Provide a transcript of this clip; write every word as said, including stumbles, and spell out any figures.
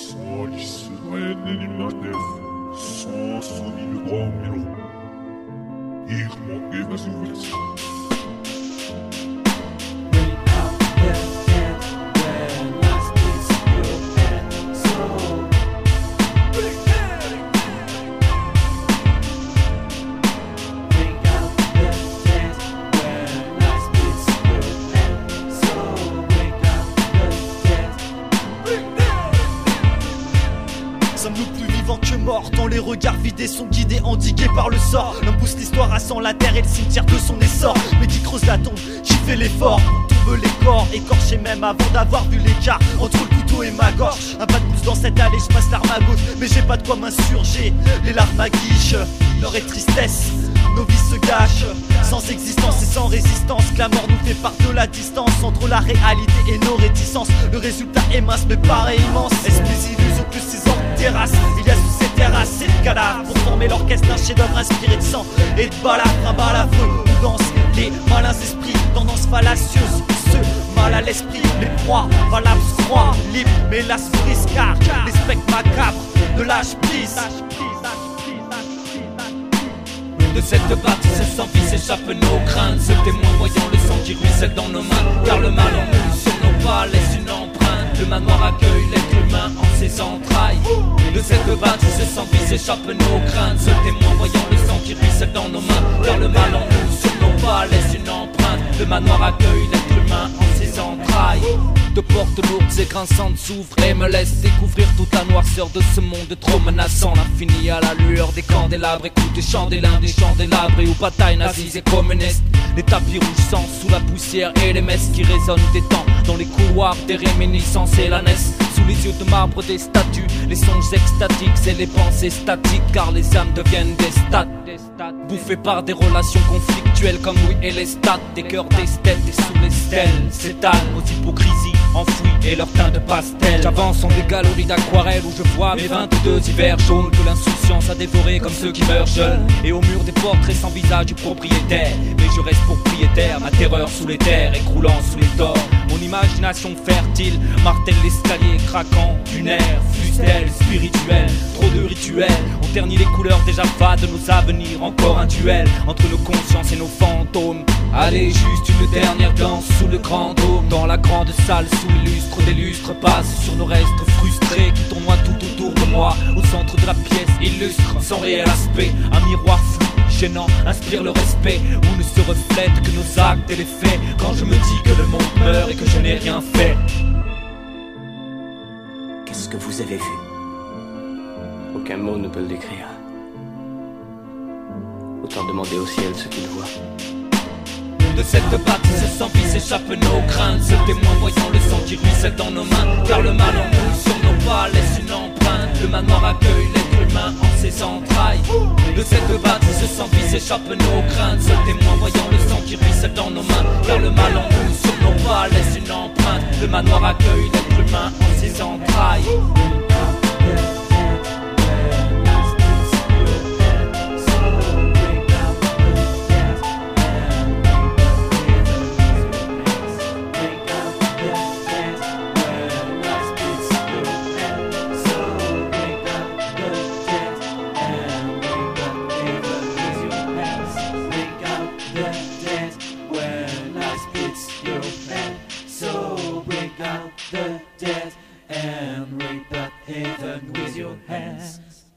Solis redenimnatif, sosuni domino. Ich mag immer so was. Sommes-nous plus vivants que morts, dont les regards vidés sont guidés, endigués par le sort. L'homme pousse l'histoire à cent la terre et le cimetière de son essor. Mais qui creuse la tombe, qui fait l'effort pour tomber les corps, écorchés même avant d'avoir vu l'écart entre le couteau et ma gorge. Un pas de pouce dans cette allée, je passe l'arme à gauche, mais j'ai pas de quoi m'insurger. Les larmes à guiche, l'heure est tristesse, nos vies se gâchent. Sans existence et sans résistance, que la mort nous fait part de la distance entre la réalité et nos réticences. Le résultat est mince mais pareil immense. Est-ce plus illusion que ces ordres terrasses? Il y a sous ces terrasses ces cadavres pour former l'orchestre d'un chef-d'œuvre inspiré de sang et de balafres. Un bal à feu où dansent les malins esprits, tendance fallacieuse, ceux mal à l'esprit. Les proies valables se croient libres, mais là se brisent car les spectres macabres ne lâchent prise. De cette bâtisse sans vie s'échappent nos craintes. Ce témoin voyant le sang qui ruisselle dans nos mains. Car le mal en nous sur nos pas laisse une empreinte. Le manoir accueille l'être humain en ses entrailles. De cette bâtisse sans vie s'échappent nos craintes. Ce témoin voyant le sang qui ruisselle dans nos mains. Car le mal en nous sur nos pas laisse une empreinte. Le manoir accueille l'être humain en ses entrailles. De portes lourdes et grinçantes s'ouvrent et me laissent découvrir toute la noirceur de ce monde trop menaçant. L'infini à la lueur des candélabres, écoute des chandélins, des candélabres et aux batailles nazies et communistes. Les tapis rouges sang sous la poussière et les messes qui résonnent des temps dans les couloirs des réminiscences et la naisse. Sous les yeux de marbre des statues, les songes extatiques et les pensées statiques, car les âmes deviennent des stades. Bouffés par des relations conflictuelles comme Louis et les stats. Des cœurs d'esthètes et sous les stèles s'étalent nos hypocrisies enfouies et leur teint de pastel. J'avance en des galeries d'aquarelles où je vois mes vingt-deux hivers jaunes que l'insouciance a dévoré comme ceux qui meurent jeunes. Et au mur des portraits sans visage du propriétaire, mais je reste propriétaire, ma terreur sous les terres écroulant sous les torts. Mon imagination fertile martèle l'escalier craquant du nerf, fustelle spirituelle. Trop de rituels ont terni les couleurs déjà fades de nos avenirs. Encore un duel entre nos consciences et nos fantômes. Allez, juste une dernière danse sous le grand dôme. Dans la grande salle sous les lustres des lustres passent sur nos restes frustrés qui tournoient tout autour de moi. Au centre de la pièce illustre sans réel aspect un miroir flou gênant inspire le respect où ne se reflètent que nos actes et les faits. Quand je me dis que le monde meurt et que je n'ai rien fait. Qu'est-ce que vous avez vu? Aucun mot ne peut le décrire. Autant demander au ciel ce qu'il voit. De cette bâtisse sans vie s'échappent nos craintes. Ce témoin voyant le sang qui ruisselle dans nos mains. Car le mal en nous sur nos pas laisse une empreinte. Le manoir accueille l'être humain en ses entrailles. De cette bâtisse sans vie s'échappent nos craintes. Ce témoin voyant le sang qui ruisselle dans nos mains. Car le mal en nous sur nos pas laisse une empreinte. Le manoir accueille l'être humain en ses entrailles. The dead and rape that heaven with your hands.